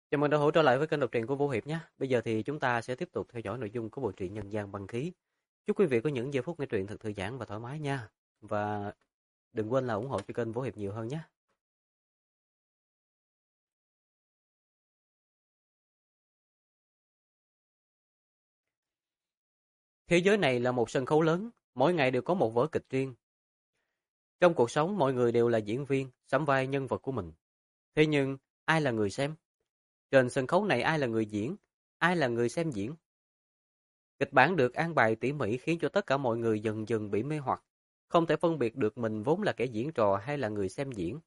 Chào mừng đã hỗ trở lại với kênh đọc truyện của Vũ Hiệp nhé. Bây giờ thì chúng ta sẽ tiếp tục theo dõi nội dung của bộ truyện Nhân gian băng khí. Chúc quý vị có những giây phút nghe truyện thật thư giãn và thoải mái nha. Và đừng quên là ủng hộ cho kênh Vũ Hiệp nhiều hơn nhé. Thế giới này là một sân khấu lớn, mỗi ngày đều có một vở kịch riêng. Trong cuộc sống mọi người đều là diễn viên, sắm vai nhân vật của mình. Thế nhưng ai là người xem? Trên sân khấu này ai là người diễn? Ai là người xem diễn? Kịch bản được an bài tỉ mỉ khiến cho tất cả mọi người dần dần bị mê hoặc, không thể phân biệt được mình vốn là kẻ diễn trò hay là người xem diễn.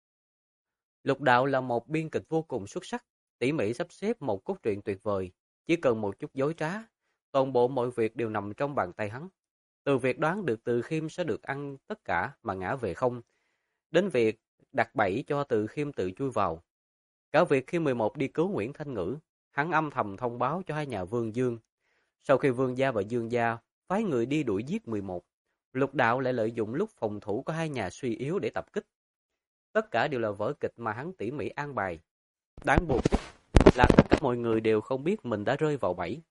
Lục Đạo là một biên kịch vô cùng xuất sắc, tỉ mỉ sắp xếp một cốt truyện tuyệt vời, chỉ cần một chút dối trá, toàn bộ mọi việc đều nằm trong bàn tay hắn. Từ việc đoán được Từ Khiêm sẽ được ăn tất cả mà ngã về không, đến việc đặt bẫy cho Từ Khiêm tự chui vào. Cả việc khi 11 đi cứu Nguyễn Thanh Ngữ, hắn âm thầm thông báo cho hai nhà Vương Dương. Sau khi Vương gia và Dương gia phái người đi đuổi giết 11, Lục Đạo lại lợi dụng lúc phòng thủ của hai nhà suy yếu để tập kích. Tất cả đều là vở kịch mà hắn tỉ mỉ an bài. Đáng buồn là tất cả mọi người đều không biết mình đã rơi vào bẫy.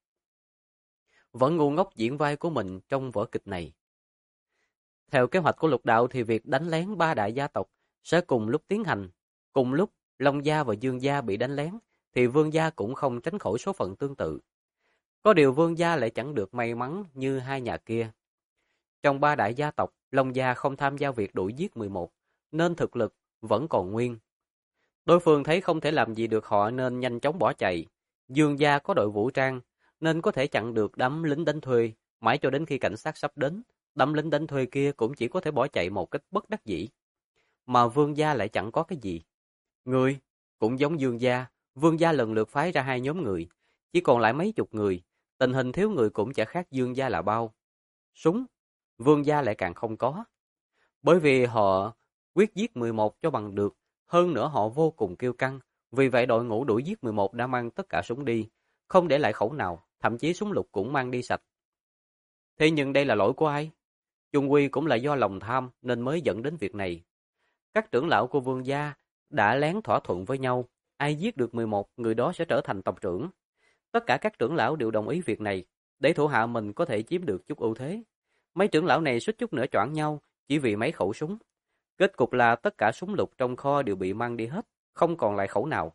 Vẫn ngu ngốc diễn vai của mình trong vở kịch này. Theo kế hoạch của Lục Đạo thì việc đánh lén ba đại gia tộc sẽ cùng lúc tiến hành. Cùng lúc Long gia và Dương gia bị đánh lén thì Vương gia cũng không tránh khỏi số phận tương tự. Có điều Vương gia lại chẳng được may mắn như hai nhà kia. Trong ba đại gia tộc, Long gia không tham gia việc đuổi giết 11, nên thực lực vẫn còn nguyên. Đối phương thấy không thể làm gì được họ nên nhanh chóng bỏ chạy. Dương gia có đội vũ trang, nên có thể chặn được đám lính đánh thuê, mãi cho đến khi cảnh sát sắp đến, đám lính đánh thuê kia cũng chỉ có thể bỏ chạy một cách bất đắc dĩ. Mà Vương gia lại chẳng có cái gì. Người, cũng giống Dương gia, Vương gia lần lượt phái ra hai nhóm người, chỉ còn lại mấy chục người, tình hình thiếu người cũng chả khác Dương gia là bao. Súng, Vương gia lại càng không có. Bởi vì họ quyết giết 11 cho bằng được, hơn nữa họ vô cùng kiêu căng, vì vậy đội ngũ đuổi giết 11 đã mang tất cả súng đi, không để lại khẩu nào, thậm chí súng lục cũng mang đi sạch. Thế nhưng đây là lỗi của ai? Chung quy cũng là do lòng tham nên mới dẫn đến việc này. Các trưởng lão của Vương gia đã lén thỏa thuận với nhau, ai giết được 11 người đó sẽ trở thành tộc trưởng. Tất cả các trưởng lão đều đồng ý việc này, để thủ hạ mình có thể chiếm được chút ưu thế. Mấy trưởng lão này suýt chút nữa choảng nhau chỉ vì mấy khẩu súng. Kết cục là tất cả súng lục trong kho đều bị mang đi hết, không còn lại khẩu nào.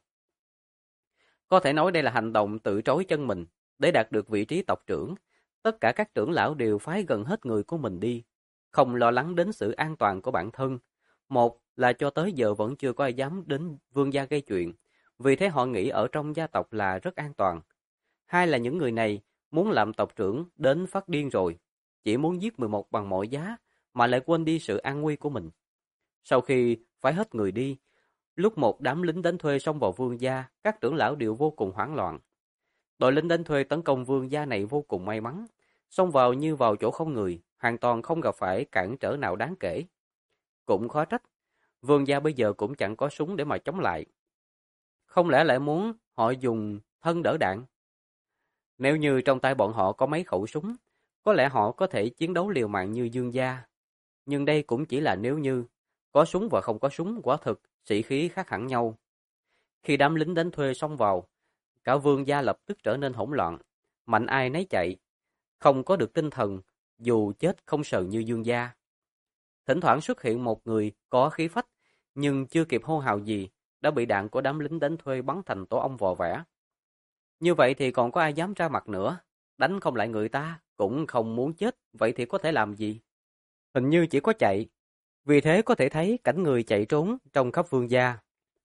Có thể nói đây là hành động tự trói chân mình, để đạt được vị trí tộc trưởng. Tất cả các trưởng lão đều phái gần hết người của mình đi, không lo lắng đến sự an toàn của bản thân. Một là cho tới giờ vẫn chưa có ai dám đến Vương gia gây chuyện, vì thế họ nghĩ ở trong gia tộc là rất an toàn. Hai là những người này muốn làm tộc trưởng đến phát điên rồi, chỉ muốn giết 11 bằng mọi giá, mà lại quên đi sự an nguy của mình. Sau khi phái hết người đi, lúc một đám lính đánh thuê xông vào Vương gia, các trưởng lão đều vô cùng hoảng loạn. Đội lính đánh thuê tấn công Vương gia này vô cùng may mắn, xông vào như vào chỗ không người, hoàn toàn không gặp phải cản trở nào đáng kể. Cũng khó trách, Vương gia bây giờ cũng chẳng có súng để mà chống lại. Không lẽ lại muốn họ dùng thân đỡ đạn? Nếu như trong tay bọn họ có mấy khẩu súng, có lẽ họ có thể chiến đấu liều mạng như Dương gia. Nhưng đây cũng chỉ là nếu như, có súng và không có súng quả thực, sĩ khí khác hẳn nhau. Khi đám lính đánh thuê xông vào, cả Vương gia lập tức trở nên hỗn loạn, mạnh ai nấy chạy, không có được tinh thần, dù chết không sờn như Dương gia. Thỉnh thoảng xuất hiện một người có khí phách, nhưng chưa kịp hô hào gì, đã bị đạn của đám lính đánh thuê bắn thành tổ ong vò vẽ. Như vậy thì còn có ai dám ra mặt nữa, đánh không lại người ta, cũng không muốn chết, vậy thì có thể làm gì? Hình như chỉ có chạy, vì thế có thể thấy cảnh người chạy trốn trong khắp Vương gia.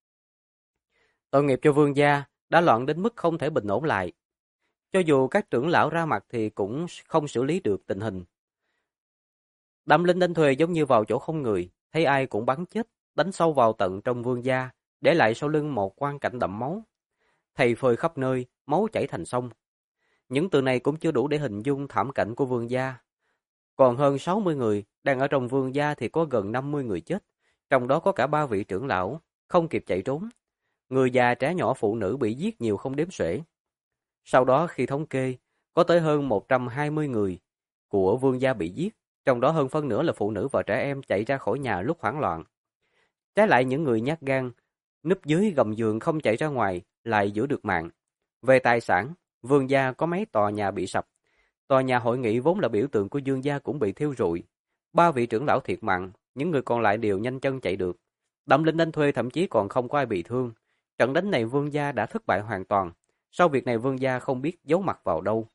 Tội nghiệp cho Vương gia, đã loạn đến mức không thể bình ổn lại. Cho dù các trưởng lão ra mặt thì cũng không xử lý được tình hình. Đám lính đánh thuê giống như vào chỗ không người, thấy ai cũng bắn chết, đánh sâu vào tận trong Vương gia, để lại sau lưng một quang cảnh đẫm máu. Thầy phơi khắp nơi, máu chảy thành sông. Những từ này cũng chưa đủ để hình dung thảm cảnh của Vương gia. Còn hơn 60 người đang ở trong Vương gia thì có gần 50 người chết, trong đó có cả 3 vị trưởng lão, không kịp chạy trốn. Người già trẻ nhỏ phụ nữ bị giết nhiều không đếm xuể. Sau đó khi thống kê, có tới hơn 120 người của Vương gia bị giết, trong đó hơn phân nửa là phụ nữ và trẻ em chạy ra khỏi nhà lúc hoảng loạn. Trái lại những người nhát gan, núp dưới gầm giường không chạy ra ngoài, lại giữ được mạng. Về tài sản, Vương gia có mấy tòa nhà bị sập. Tòa nhà hội nghị vốn là biểu tượng của Dương gia cũng bị thiêu rụi. 3 vị trưởng lão thiệt mạng, những người còn lại đều nhanh chân chạy được. Đâm linh đánh thuê thậm chí còn không có ai bị thương. Trận đánh này Vương gia đã thất bại hoàn toàn. Sau việc này Vương gia không biết giấu mặt vào đâu.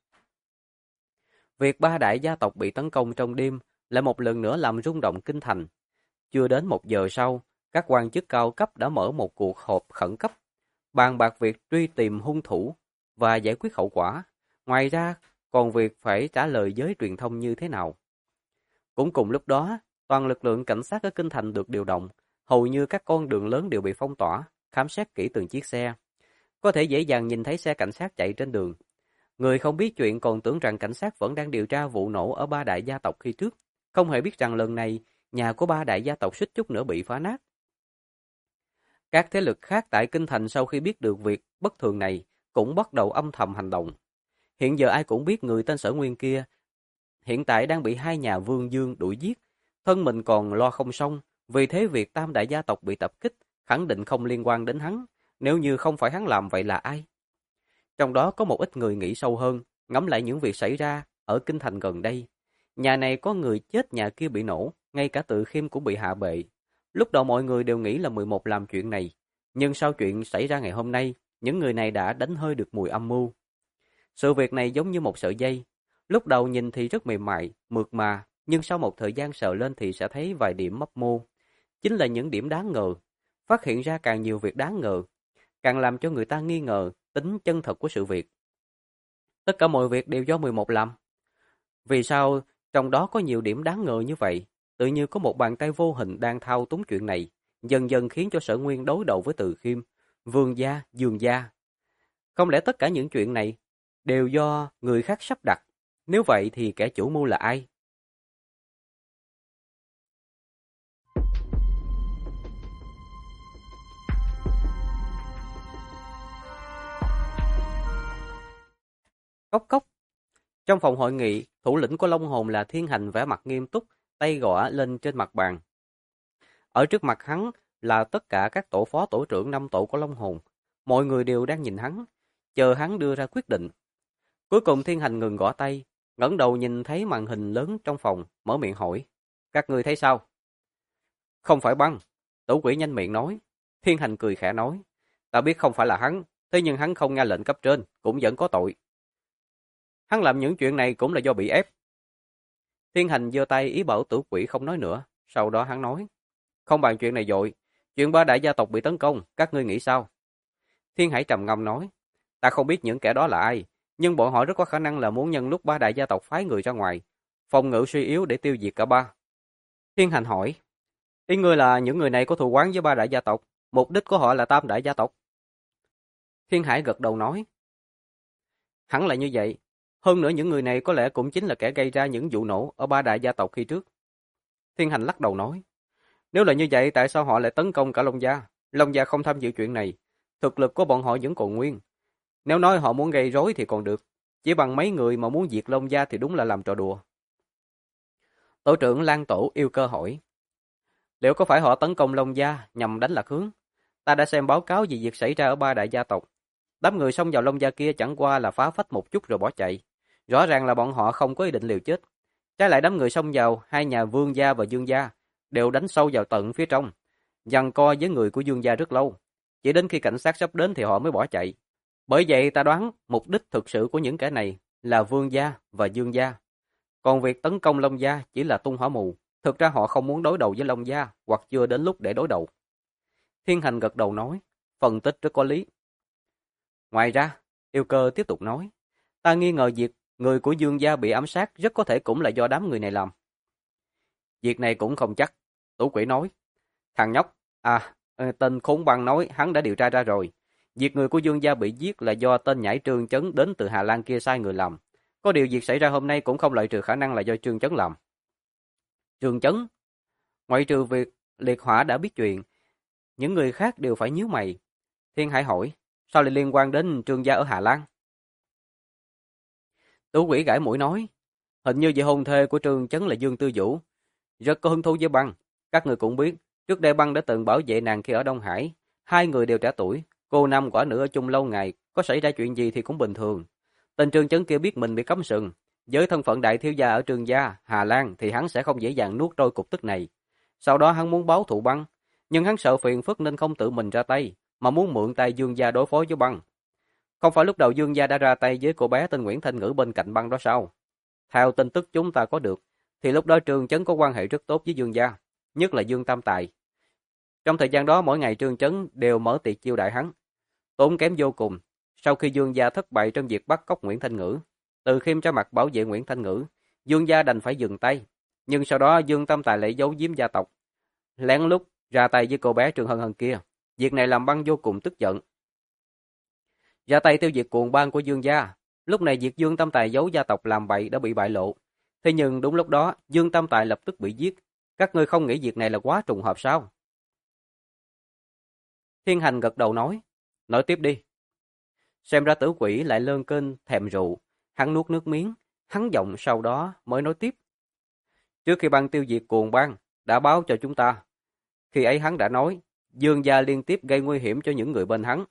Việc 3 đại gia tộc bị tấn công trong đêm lại một lần nữa làm rung động kinh thành. Chưa đến 1 giờ sau, các quan chức cao cấp đã mở một cuộc họp khẩn cấp, bàn bạc việc truy tìm hung thủ và giải quyết hậu quả. Ngoài ra, còn việc phải trả lời giới truyền thông như thế nào. Cũng cùng lúc đó, toàn lực lượng cảnh sát ở kinh thành được điều động, hầu như các con đường lớn đều bị phong tỏa, khám xét kỹ từng chiếc xe. Có thể dễ dàng nhìn thấy xe cảnh sát chạy trên đường. Người không biết chuyện còn tưởng rằng cảnh sát vẫn đang điều tra vụ nổ ở 3 đại gia tộc khi trước, không hề biết rằng lần này nhà của 3 đại gia tộc suýt chút nữa bị phá nát. Các thế lực khác tại kinh thành sau khi biết được việc bất thường này cũng bắt đầu âm thầm hành động. Hiện giờ ai cũng biết người tên Sở Nguyên kia hiện tại đang bị 2 nhà Vương Dương đuổi giết, thân mình còn lo không xong, vì thế việc tam đại gia tộc bị tập kích khẳng định không liên quan đến hắn, nếu như không phải hắn làm vậy là ai? Trong đó có một ít người nghĩ sâu hơn, ngẫm lại những việc xảy ra ở kinh thành gần đây. Nhà này có người chết, nhà kia bị nổ, ngay cả Tự Khiêm cũng bị hạ bệ. Lúc đầu mọi người đều nghĩ là 11 làm chuyện này, nhưng sau chuyện xảy ra ngày hôm nay, những người này đã đánh hơi được mùi âm mưu. Sự việc này giống như một sợi dây, lúc đầu nhìn thì rất mềm mại, mượt mà, nhưng sau một thời gian sờ lên thì sẽ thấy vài điểm mấp mô. Chính là những điểm đáng ngờ, phát hiện ra càng nhiều việc đáng ngờ, càng làm cho người ta nghi ngờ tính chân thật của sự việc. Tất cả mọi việc đều do 11 làm. Vì sao trong đó có nhiều điểm đáng ngờ như vậy? Tự như có một bàn tay vô hình đang thao túng chuyện này, dần dần khiến cho Sở Nguyên đối đầu với Từ Khiêm, Vương gia, Dương gia. Không lẽ tất cả những chuyện này đều do người khác sắp đặt? Nếu vậy thì kẻ chủ mưu là ai? Cốc cốc. Trong phòng hội nghị, thủ lĩnh của Long Hồn là Thiên Hành vẻ mặt nghiêm túc, tay gõ lên trên mặt bàn. Ở trước mặt hắn là tất cả các tổ phó tổ trưởng 5 tổ của Long Hồn. Mọi người đều đang nhìn hắn, chờ hắn đưa ra quyết định. Cuối cùng Thiên Hành ngừng gõ tay, ngẩng đầu nhìn thấy màn hình lớn trong phòng, mở miệng hỏi. Các người thấy sao? Không phải băng. Tử Quỷ nhanh miệng nói. Thiên Hành cười khẽ nói. Ta biết không phải là hắn, thế nhưng hắn không nghe lệnh cấp trên, cũng vẫn có tội. Hắn làm những chuyện này cũng là do bị ép. Thiên Hành giơ tay ý bảo Tử Quỷ không nói nữa, sau đó hắn nói. Không bàn chuyện này dội, chuyện 3 đại gia tộc bị tấn công, các ngươi nghĩ sao? Thiên Hải trầm ngâm nói. Ta không biết những kẻ đó là ai, nhưng bọn họ rất có khả năng là muốn nhân lúc 3 đại gia tộc phái người ra ngoài, phòng ngự suy yếu để tiêu diệt cả 3. Thiên Hành hỏi. Ý ngươi là những người này có thù oán với 3 đại gia tộc, mục đích của họ là tam đại gia tộc? Thiên Hải gật đầu nói. Hẳn là như vậy. Hơn nữa những người này có lẽ cũng chính là kẻ gây ra những vụ nổ ở 3 đại gia tộc khi trước. Thiên Hành lắc đầu nói. Nếu là như vậy, tại sao họ lại tấn công cả Long gia? Long gia không tham dự chuyện này. Thực lực của bọn họ vẫn còn nguyên. Nếu nói họ muốn gây rối thì còn được. Chỉ bằng mấy người mà muốn diệt Long gia thì đúng là làm trò đùa. Tổ trưởng Lan Tổ yêu cơ hỏi. Liệu có phải họ tấn công Long gia nhằm đánh lạc hướng? Ta đã xem báo cáo về việc xảy ra ở 3 đại gia tộc. Đám người xông vào Long gia kia chẳng qua là phá phách một chút rồi bỏ chạy. Rõ ràng là bọn họ không có ý định liều chết. Trái lại đám người xông vào 2 nhà Vương gia và Dương gia đều đánh sâu vào tận phía trong, giằng co với người của Dương gia rất lâu. Chỉ đến khi cảnh sát sắp đến thì họ mới bỏ chạy. Bởi vậy ta đoán mục đích thực sự của những kẻ này là Vương gia và Dương gia. Còn việc tấn công Long gia chỉ là tung hỏa mù. Thực ra họ không muốn đối đầu với Long gia, hoặc chưa đến lúc để đối đầu. Thiên Hành gật đầu nói, phân tích rất có lý. Ngoài ra, yêu cơ tiếp tục nói, ta nghi ngờ việc người của Dương gia bị ám sát rất có thể cũng là do đám người này làm. Việc này cũng không chắc, Tủ Quỷ nói. Thằng nhóc, tên khốn băng nói hắn đã điều tra ra rồi. Việc người của Dương gia bị giết là do tên nhãi Trương Chấn đến từ Hà Lan kia sai người làm. Có điều việc xảy ra hôm nay cũng không loại trừ khả năng là do Trương Chấn làm. Trương Chấn? Ngoại trừ việc liệt hỏa đã biết chuyện, những người khác đều phải nhíu mày. Thiên Hải hỏi, sao lại liên quan đến Trương gia ở Hà Lan? Tủ Quỷ gãi mũi nói, hình như vị hôn thê của Trương Chấn là Dương Tư Vũ, rất có hứng thú với băng. Các người cũng biết, trước đây băng đã từng bảo vệ nàng khi ở Đông Hải. 2 người đều trẻ tuổi, Cô năm quả nữa ở chung lâu ngày, có xảy ra chuyện gì thì cũng bình thường. Tên Trương Chấn kia biết mình bị cấm sừng, với thân phận đại thiếu gia ở Trương gia, Hà Lan thì hắn sẽ không dễ dàng nuốt trôi cục tức này. Sau đó hắn muốn báo thù Băng, nhưng hắn sợ phiền phức nên không tự mình ra tay, mà muốn mượn tay Dương gia đối phó với Băng. Không phải lúc đầu Dương gia đã ra tay với cô bé tên Nguyễn Thanh Ngữ bên cạnh Băng đó sao? Theo tin tức chúng ta có được, thì lúc đó Trương Chấn có quan hệ rất tốt với Dương gia, nhất là Dương Tam Tài. Trong thời gian đó mỗi ngày Trương Chấn đều mở tiệc chiêu đãi hắn, tốn kém vô cùng. Sau khi Dương gia thất bại trong việc bắt cóc Nguyễn Thanh Ngữ, Từ Khiêm ra mặt bảo vệ Nguyễn Thanh Ngữ, Dương gia đành phải dừng tay. Nhưng sau đó Dương Tam Tài lại giấu giếm gia tộc, lén lút ra tay với cô bé Trương Hân Hân kia. Việc này làm Băng vô cùng tức giận, ra tay tiêu diệt cuồng bang của Dương gia. Lúc này việc Dương Tam Tài giấu gia tộc làm bậy đã bị bại lộ. Thế nhưng đúng lúc đó, Dương Tam Tài lập tức bị giết. Các ngươi không nghĩ việc này là quá trùng hợp sao? Thiên Hành gật đầu nói tiếp đi. Xem ra Tử Quỷ lại lơn kênh thèm rượu, hắn nuốt nước miếng, hắn giọng sau đó mới nói tiếp. Trước khi Băng tiêu diệt cuồng bang, đã báo cho chúng ta. Khi ấy hắn đã nói, Dương gia liên tiếp gây nguy hiểm cho những người bên hắn.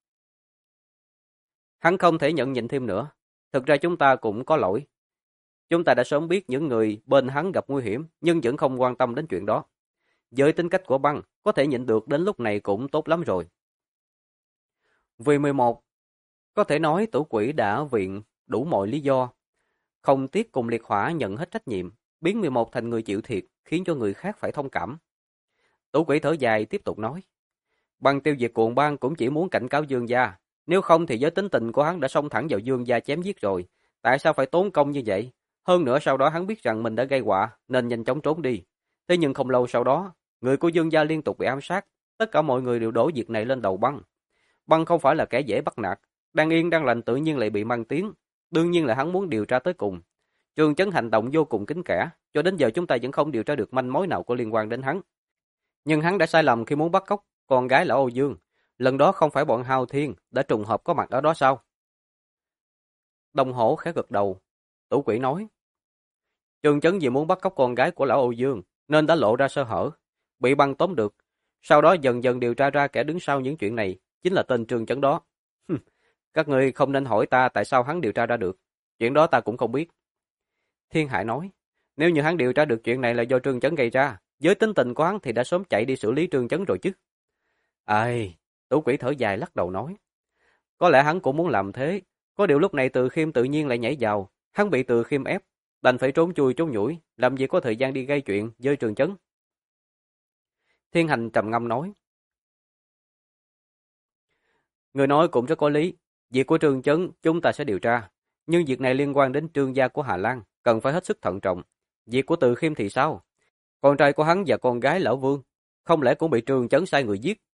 Hắn không thể nhận nhịn thêm nữa. Thực ra chúng ta cũng có lỗi. Chúng ta đã sớm biết những người bên hắn gặp nguy hiểm, nhưng vẫn không quan tâm đến chuyện đó. Với tính cách của Băng, có thể nhịn được đến lúc này cũng tốt lắm rồi. Vì 11, có thể nói Tử Quỷ đã viện đủ mọi lý do. Không tiếc cùng liệt hỏa nhận hết trách nhiệm, biến 11 thành người chịu thiệt, khiến cho người khác phải thông cảm. Tử Quỷ thở dài tiếp tục nói. Băng tiêu diệt cuồng bang cũng chỉ muốn cảnh cáo Dương gia. Nếu không thì với tính tình của hắn đã xông thẳng vào Dương gia chém giết rồi. Tại sao phải tốn công như vậy? Hơn nữa sau đó hắn biết rằng mình đã gây họa nên nhanh chóng trốn đi. Thế nhưng không lâu sau đó, người của Dương gia liên tục bị ám sát. Tất cả mọi người đều đổ việc này lên đầu Băng. Băng không phải là kẻ dễ bắt nạt. Đang yên đang lành tự nhiên lại bị mang tiếng. Đương nhiên là hắn muốn điều tra tới cùng. Trương Chấn hành động vô cùng kín kẽ. Cho đến giờ chúng ta vẫn không điều tra được manh mối nào có liên quan đến hắn. Nhưng hắn đã sai lầm khi muốn bắt cóc con gái là Âu Dương. Lần đó không phải bọn Hào Thiên đã trùng hợp có mặt ở đó sao? Đông Hổ khẽ gật đầu. Tử Quỷ nói. Trương Chấn vì muốn bắt cóc con gái của lão Âu Dương nên đã lộ ra sơ hở, bị Băng tóm được. Sau đó dần dần điều tra ra kẻ đứng sau những chuyện này chính là tên Trương Chấn đó. Các ngươi không nên hỏi ta tại sao hắn điều tra ra được. Chuyện đó ta cũng không biết. Thiên Hải nói. Nếu như hắn điều tra được chuyện này là do Trương Chấn gây ra, với tính tình của hắn thì đã sớm chạy đi xử lý Trương Chấn rồi chứ. Ai, Tử Quỷ thở dài lắc đầu nói. Có lẽ hắn cũng muốn làm thế. Có điều lúc này Từ Khiêm tự nhiên lại nhảy vào. Hắn bị Từ Khiêm ép, đành phải trốn chui trốn nhủi, làm gì có thời gian đi gây chuyện với Trương Chấn. Thiên Hành trầm ngâm nói. Người nói cũng rất có lý. Việc của Trương Chấn chúng ta sẽ điều tra. Nhưng việc này liên quan đến Trương gia của Hà Lan, cần phải hết sức thận trọng. Việc của Từ Khiêm thì sao? Con trai của hắn và con gái lão Vương, không lẽ cũng bị Trương Chấn sai người giết?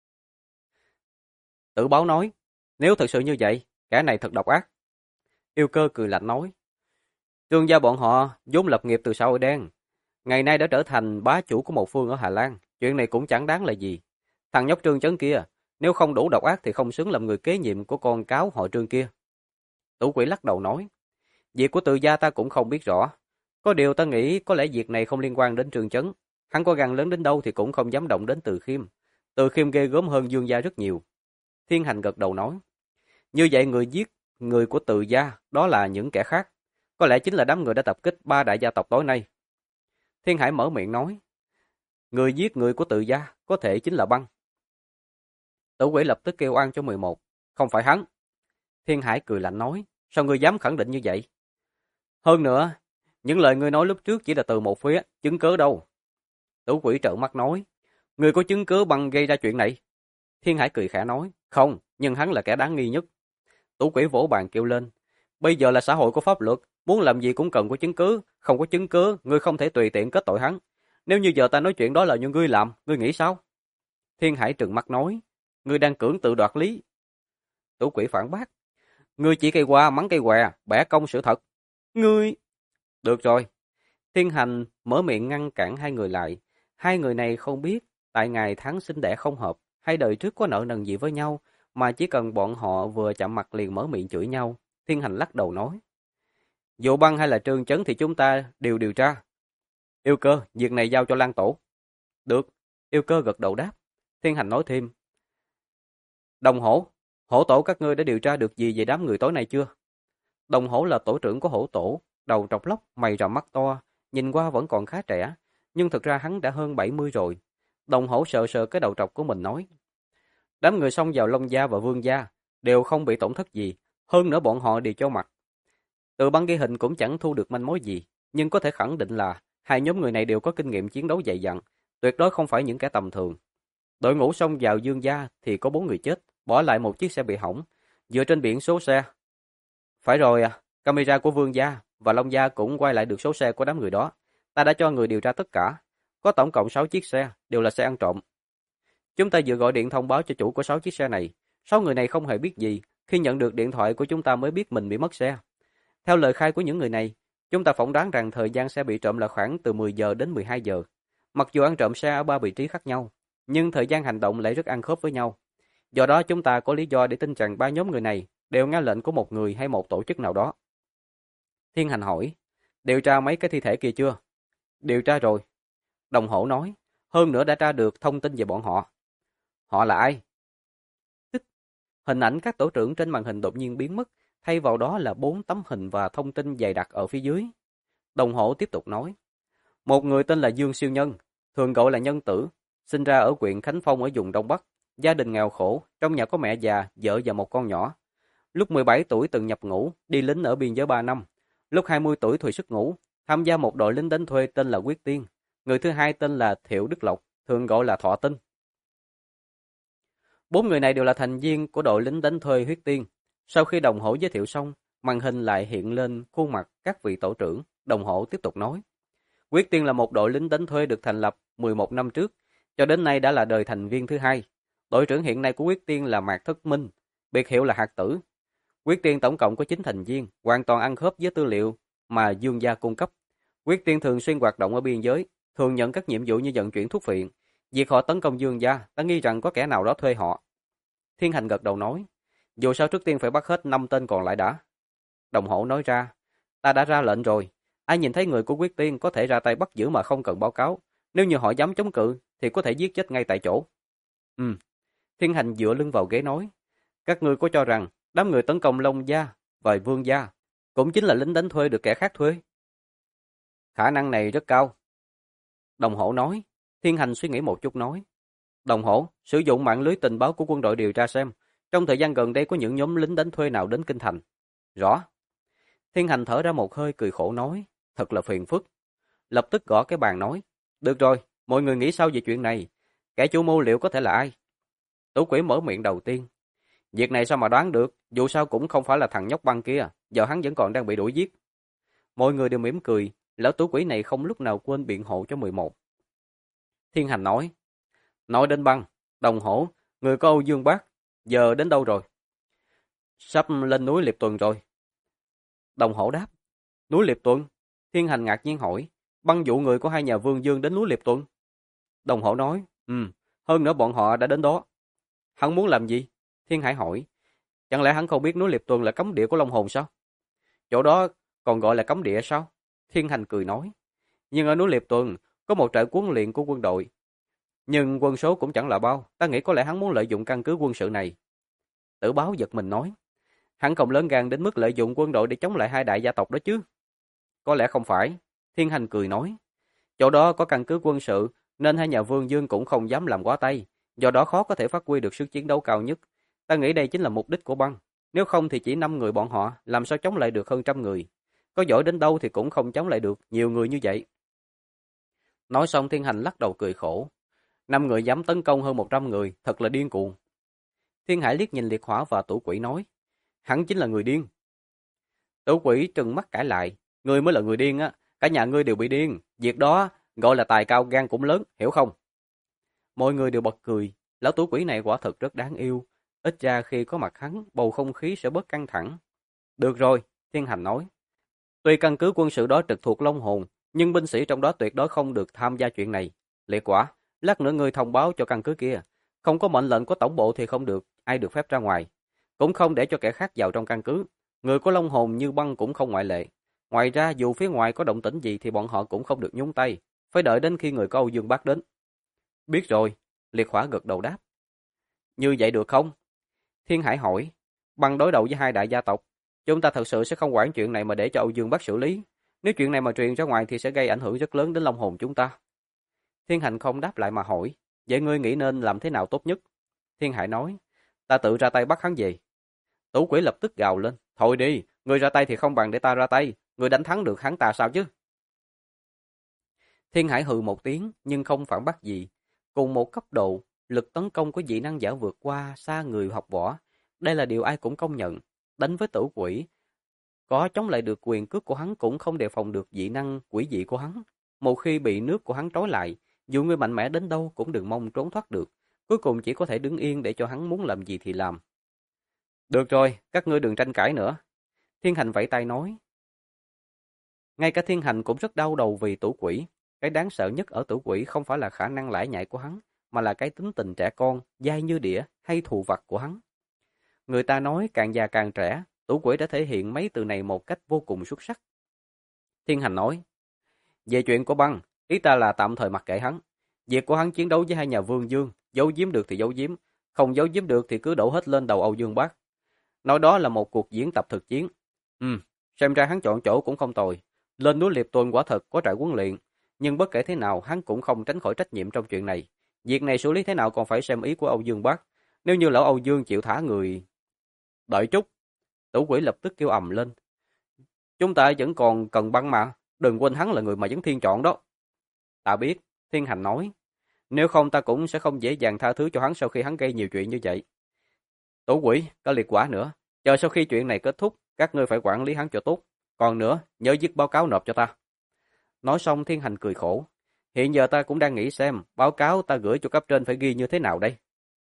Tử Báo nói, nếu thật sự như vậy, kẻ này thật độc ác. Yêu Cơ cười lạnh nói, Trương gia bọn họ vốn lập nghiệp từ xã hội đen, ngày nay đã trở thành bá chủ của một phương ở Hà Lan, chuyện này cũng chẳng đáng là gì. Thằng nhóc Trương Chấn kia, nếu không đủ độc ác thì không xứng làm người kế nhiệm của con cáo họ Trương kia. Tử Quỷ lắc đầu nói, việc của Từ gia ta cũng không biết rõ, có điều ta nghĩ có lẽ việc này không liên quan đến Trương Chấn, hắn có gan lớn đến đâu thì cũng không dám động đến Từ Khiêm. Từ Khiêm ghê gớm hơn Dương gia rất nhiều. Thiên Hành gật đầu nói, như vậy người giết người của Từ gia đó là những kẻ khác, có lẽ chính là đám người đã tập kích ba đại gia tộc tối nay. Thiên Hải mở miệng nói, người giết người của Từ gia có thể chính là Băng. Tử Quỷ lập tức kêu oan cho 11, không phải hắn. Thiên Hải cười lạnh nói, sao ngươi dám khẳng định như vậy? Hơn nữa, những lời ngươi nói lúc trước chỉ là từ một phía, chứng cớ đâu. Tử Quỷ trợn mắt nói, ngươi có chứng cứ Băng gây ra chuyện này? Thiên Hải cười khẽ nói, không, nhưng hắn là kẻ đáng nghi nhất. Tử Quỷ vỗ bàn kêu lên, bây giờ là xã hội của pháp luật, muốn làm gì cũng cần có chứng cứ, không có chứng cứ, ngươi không thể tùy tiện kết tội hắn. Nếu như giờ ta nói chuyện đó là như ngươi làm, ngươi nghĩ sao? Thiên Hải trừng mắt nói, ngươi đang cưỡng tự đoạt lý. Tử Quỷ phản bác, ngươi chỉ cây hoa mắng cây què, bẻ cong sự thật. Ngươi... Được rồi. Thiên Hành mở miệng ngăn cản hai người lại. Hai người này không biết tại ngày tháng sinh đẻ không hợp hay đời trước có nợ nần gì với nhau, mà chỉ cần bọn họ vừa chạm mặt liền mở miệng chửi nhau. Thiên Hành lắc đầu nói, dù Băng hay là Trương Chấn thì chúng ta đều điều tra. Yêu Cơ, việc này giao cho Lan Tổ. Được. Yêu Cơ gật đầu đáp. Thiên Hành nói thêm, Đồng hổ, hổ tổ các ngươi đã điều tra được gì về đám người tối nay chưa? Đồng hổ là tổ trưởng của hổ tổ, đầu trọc lóc, mày rậm mắt to, nhìn qua vẫn còn khá trẻ, nhưng thực ra hắn đã hơn 70 rồi. Đồng hổ sờ sờ cái đầu trọc của mình nói. Đám người xông vào Long Gia và Vương Gia đều không bị tổn thất gì, hơn nữa bọn họ đều cho mặt. Từ băng ghi hình cũng chẳng thu được manh mối gì, nhưng có thể khẳng định là hai nhóm người này đều có kinh nghiệm chiến đấu dày dặn, tuyệt đối không phải những kẻ tầm thường. Đội ngũ xông vào Dương Gia thì có 4 người chết, bỏ lại một chiếc xe bị hỏng, dựa trên biển số xe. Phải rồi à, camera của Vương Gia và Long Gia cũng quay lại được số xe của đám người đó. Ta đã cho người điều tra tất cả, có tổng cộng 6 chiếc xe, đều là xe ăn trộm. Chúng ta vừa gọi điện thông báo cho chủ của 6 chiếc xe này. 6 người này không hề biết gì, khi nhận được điện thoại của chúng ta mới biết mình bị mất xe. Theo lời khai của những người này, chúng ta phỏng đoán rằng thời gian xe bị trộm là khoảng từ 10 giờ đến 12 giờ. Mặc dù ăn trộm xe ở 3 vị trí khác nhau, nhưng thời gian hành động lại rất ăn khớp với nhau. Do đó chúng ta có lý do để tin rằng ba nhóm người này đều nghe lệnh của một người hay một tổ chức nào đó. Thiên Hành hỏi, điều tra mấy cái thi thể kia chưa? Điều tra rồi. Đồng Hổ nói, hơn nữa đã tra được thông tin về bọn họ. Họ là ai? Tích. Hình ảnh các tổ trưởng trên màn hình đột nhiên biến mất, thay vào đó là 4 tấm hình và thông tin dày đặc ở phía dưới. Đồng Hổ tiếp tục nói, một người tên là Dương Siêu Nhân, thường gọi là Nhân Tử, sinh ra ở huyện Khánh Phong ở vùng Đông Bắc, gia đình nghèo khổ, trong nhà có mẹ già, vợ và một con nhỏ. Lúc 17 tuổi từng nhập ngũ, đi lính ở biên giới 3 năm. Lúc 20 tuổi thôi xuất ngũ, tham gia một đội lính đánh thuê tên là Quyết Tiên. Người thứ hai tên là Thiệu Đức Lộc, thường gọi là Thọ Tinh. 4 người này đều là thành viên của đội lính đánh thuê Huyết Tiên. Sau khi Đồng Hổ giới thiệu xong, màn hình lại hiện lên khuôn mặt các vị tổ trưởng. Đồng Hổ tiếp tục nói. Quyết Tiên là một đội lính đánh thuê được thành lập 11 năm trước, cho đến nay đã là đời thành viên thứ hai. Đội trưởng hiện nay của Quyết Tiên là Mạc Thất Minh, biệt hiệu là Hạt Tử. Quyết Tiên tổng cộng có 9 thành viên, hoàn toàn ăn khớp với tư liệu mà Dương gia cung cấp. Quyết Tiên thường xuyên hoạt động ở biên giới, thường nhận các nhiệm vụ như vận chuyển thuốc phiện. Việc họ tấn công Dương gia, ta nghi rằng có kẻ nào đó thuê họ. Thiên Hành gật đầu nói, dù sao trước tiên phải bắt hết 5 tên còn lại đã. Đồng Hổ nói ra, ta đã ra lệnh rồi. Ai nhìn thấy người của Quyết Tiên có thể ra tay bắt giữ mà không cần báo cáo. Nếu như họ dám chống cự, thì có thể giết chết ngay tại chỗ. Thiên Hành dựa lưng vào ghế nói, các ngươi có cho rằng đám người tấn công Long Gia và Vương Gia cũng chính là lính đánh thuê được kẻ khác thuê? Khả năng này rất cao. Đồng Hổ nói. Thiên Hành suy nghĩ một chút nói, Đồng Hổ, sử dụng mạng lưới tình báo của quân đội điều tra xem, trong thời gian gần đây có những nhóm lính đánh thuê nào đến Kinh Thành. Rõ. Thiên Hành thở ra một hơi cười khổ nói, thật là phiền phức. Lập tức gõ cái bàn nói, được rồi, mọi người nghĩ sao về chuyện này? Kẻ chủ mưu liệu có thể là ai? Tủ Quỷ mở miệng đầu tiên. Việc này sao mà đoán được, dù sao cũng không phải là thằng nhóc băng kia, giờ hắn vẫn còn đang bị đuổi giết. Mọi người đều mỉm cười, lão Tủ Quỷ này không lúc nào quên biện hộ cho 11. Thiên Hành nói đến băng, Đồng Hổ, người có Âu Dương Bác, giờ đến đâu rồi? Sắp lên núi Liệp Tuần rồi. Đồng Hổ đáp, núi Liệp Tuần? Thiên Hành ngạc nhiên hỏi, băng dụ người của hai nhà Vương Dương đến núi Liệp Tuần. Đồng Hổ nói, hơn nữa bọn họ đã đến đó. Hắn muốn làm gì? Thiên Hải hỏi, chẳng lẽ hắn không biết núi Liệp Tuần là cấm địa của Long Hồn sao? Chỗ đó còn gọi là cấm địa sao? Thiên Hành cười nói, nhưng ở núi Liệp Tuần có một trại huấn luyện của quân đội. Nhưng quân số cũng chẳng là bao, ta nghĩ có lẽ hắn muốn lợi dụng căn cứ quân sự này. Tử Báo giật mình nói, hắn không lớn gan đến mức lợi dụng quân đội để chống lại hai đại gia tộc đó chứ? Có lẽ không phải. Thiên Hành cười nói, chỗ đó có căn cứ quân sự nên hai nhà Vương Dương cũng không dám làm quá tay, do đó khó có thể phát huy được sức chiến đấu cao nhất. Ta nghĩ đây chính là mục đích của băng, nếu không thì chỉ 5 người bọn họ làm sao chống lại được hơn trăm người. Có giỏi đến đâu thì cũng không chống lại được nhiều người như vậy. Nói xong Thiên Hành lắc đầu cười khổ. 5 người dám tấn công hơn 100 người, thật là điên cuồng. Thiên Hải liếc nhìn Liệt Hỏa và Tủ Quỷ nói, hắn chính là người điên. Tủ Quỷ trừng mắt cãi lại, ngươi mới là người điên á, cả nhà ngươi đều bị điên, việc đó gọi là tài cao gan cũng lớn, hiểu không? Mọi người đều bật cười, lão Tủ Quỷ này quả thật rất đáng yêu, ít ra khi có mặt hắn, bầu không khí sẽ bớt căng thẳng. Được rồi, Thiên Hành nói, tuy căn cứ quân sự đó trực thuộc Long Hồn, nhưng binh sĩ trong đó tuyệt đối không được tham gia chuyện này. Liệt Quả, lát nữa ngươi thông báo cho căn cứ kia, không có mệnh lệnh của tổng bộ thì không được, ai được phép ra ngoài, cũng không để cho kẻ khác vào trong căn cứ. Người của Long Hồn như băng cũng không ngoại lệ. Ngoài ra dù phía ngoài có động tĩnh gì thì bọn họ cũng không được nhúng tay, phải đợi đến khi người của Âu Dương Bác đến. Biết rồi, Liệt Hỏa gật đầu đáp. Như vậy được không? Thiên Hải hỏi, bằng đối đầu với hai đại gia tộc, chúng ta thật sự sẽ không quản chuyện này mà để cho Âu Dương Bắc xử lý. Nếu chuyện này mà truyền ra ngoài thì sẽ gây ảnh hưởng rất lớn đến Long hồn chúng ta. Thiên Hành không đáp lại mà hỏi, vậy ngươi nghĩ nên làm thế nào tốt nhất? Thiên Hải nói, ta tự ra tay bắt hắn về. Tủ Quỷ lập tức gào lên, thôi đi, ngươi ra tay thì không bằng để ta ra tay, ngươi đánh thắng được hắn ta sao chứ? Thiên Hải hừ một tiếng nhưng không phản bác gì. Cùng một cấp độ, lực tấn công của dị năng giả vượt qua xa người học võ. Đây là điều ai cũng công nhận. Đánh với Tử Quỷ, có chống lại được quyền cước của hắn cũng không đề phòng được dị năng quỷ dị của hắn. Một khi bị nước của hắn trói lại, dù người mạnh mẽ đến đâu cũng đừng mong trốn thoát được. Cuối cùng chỉ có thể đứng yên để cho hắn muốn làm gì thì làm. Được rồi, các ngươi đừng tranh cãi nữa. Thiên Hành vẫy tay nói. Ngay cả Thiên Hành cũng rất đau đầu vì Tử Quỷ. Cái đáng sợ nhất ở Tử Quỷ không phải là khả năng lải nhải của hắn, mà là cái tính tình trẻ con, dai như đĩa hay thù vặt của hắn. Người ta nói càng già càng trẻ, Tử Quỷ đã thể hiện mấy từ này một cách vô cùng xuất sắc. Thiên Hành nói, về chuyện của Băng, ý ta là tạm thời mặc kệ hắn. Việc của hắn chiến đấu với hai nhà Vương Dương, giấu giếm được thì giấu giếm, không giấu giếm được thì cứ đổ hết lên đầu Âu Dương Bác. Nói đó là một cuộc diễn tập thực chiến. Xem ra hắn chọn chỗ cũng không tồi. Lên núi Liệp Tuần quả thật có trại huấn luyện, nhưng bất kể thế nào hắn cũng không tránh khỏi trách nhiệm trong chuyện này. Việc này xử lý thế nào còn phải xem ý của Âu Dương Bác. Nếu như lão Âu Dương chịu thả người... Đợi chút. Tử Quỷ lập tức kêu ầm lên. Chúng ta vẫn còn cần Băng mà. Đừng quên hắn là người mà Vấn Thiên chọn đó. Ta biết, Thiên Hành nói. Nếu không ta cũng sẽ không dễ dàng tha thứ cho hắn sau khi hắn gây nhiều chuyện như vậy. Tử Quỷ, có liệt quả nữa. Chờ sau khi chuyện này kết thúc, các ngươi phải quản lý hắn cho tốt. Còn nữa, nhớ viết báo cáo nộp cho ta. Nói xong Thiên Hành cười khổ. Hiện giờ ta cũng đang nghĩ xem, báo cáo ta gửi cho cấp trên phải ghi như thế nào đây.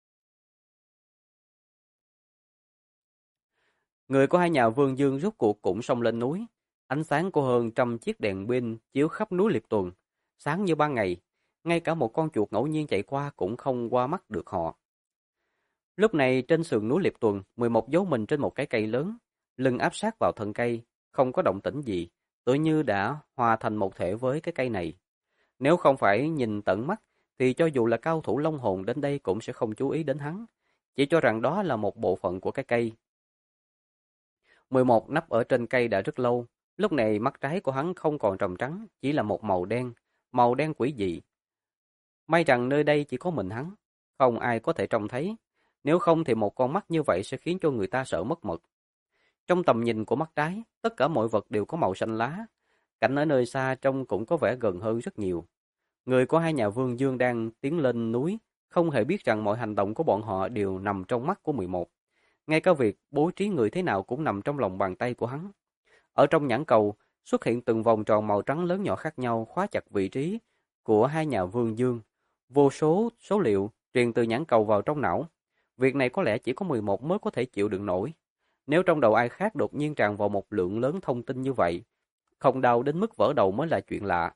Người của hai nhà Vương Dương rút cuộc cũng xông lên núi. Ánh sáng của hơn 100 chiếc đèn pin chiếu khắp núi Liệp Tuần, sáng như ban ngày. Ngay cả một con chuột ngẫu nhiên chạy qua cũng không qua mắt được họ. Lúc này trên sườn núi Liệp Tuần, 11 giấu mình trên một cái cây lớn, lưng áp sát vào thân cây, không có động tĩnh gì, tự như đã hòa thành một thể với cái cây này. Nếu không phải nhìn tận mắt, thì cho dù là cao thủ Long hồn đến đây cũng sẽ không chú ý đến hắn, chỉ cho rằng đó là một bộ phận của cái cây. 11 nấp ở trên cây đã rất lâu, lúc này mắt trái của hắn không còn trầm trắng, chỉ là một màu đen quỷ dị. May rằng nơi đây chỉ có mình hắn, không ai có thể trông thấy, nếu không thì một con mắt như vậy sẽ khiến cho người ta sợ mất mật. Trong tầm nhìn của mắt trái, tất cả mọi vật đều có màu xanh lá, cảnh ở nơi xa trông cũng có vẻ gần hơn rất nhiều. Người của hai nhà Vương Dương đang tiến lên núi, không hề biết rằng mọi hành động của bọn họ đều nằm trong mắt của 11. Ngay cả việc bố trí người thế nào cũng nằm trong lòng bàn tay của hắn. Ở trong nhãn cầu xuất hiện từng vòng tròn màu trắng lớn nhỏ khác nhau khóa chặt vị trí của hai nhà Vương Dương. Vô số số liệu truyền từ nhãn cầu vào trong não. Việc này có lẽ chỉ có 11 mới có thể chịu đựng nổi. Nếu trong đầu ai khác đột nhiên tràn vào một lượng lớn thông tin như vậy, không đau đến mức vỡ đầu mới là chuyện lạ.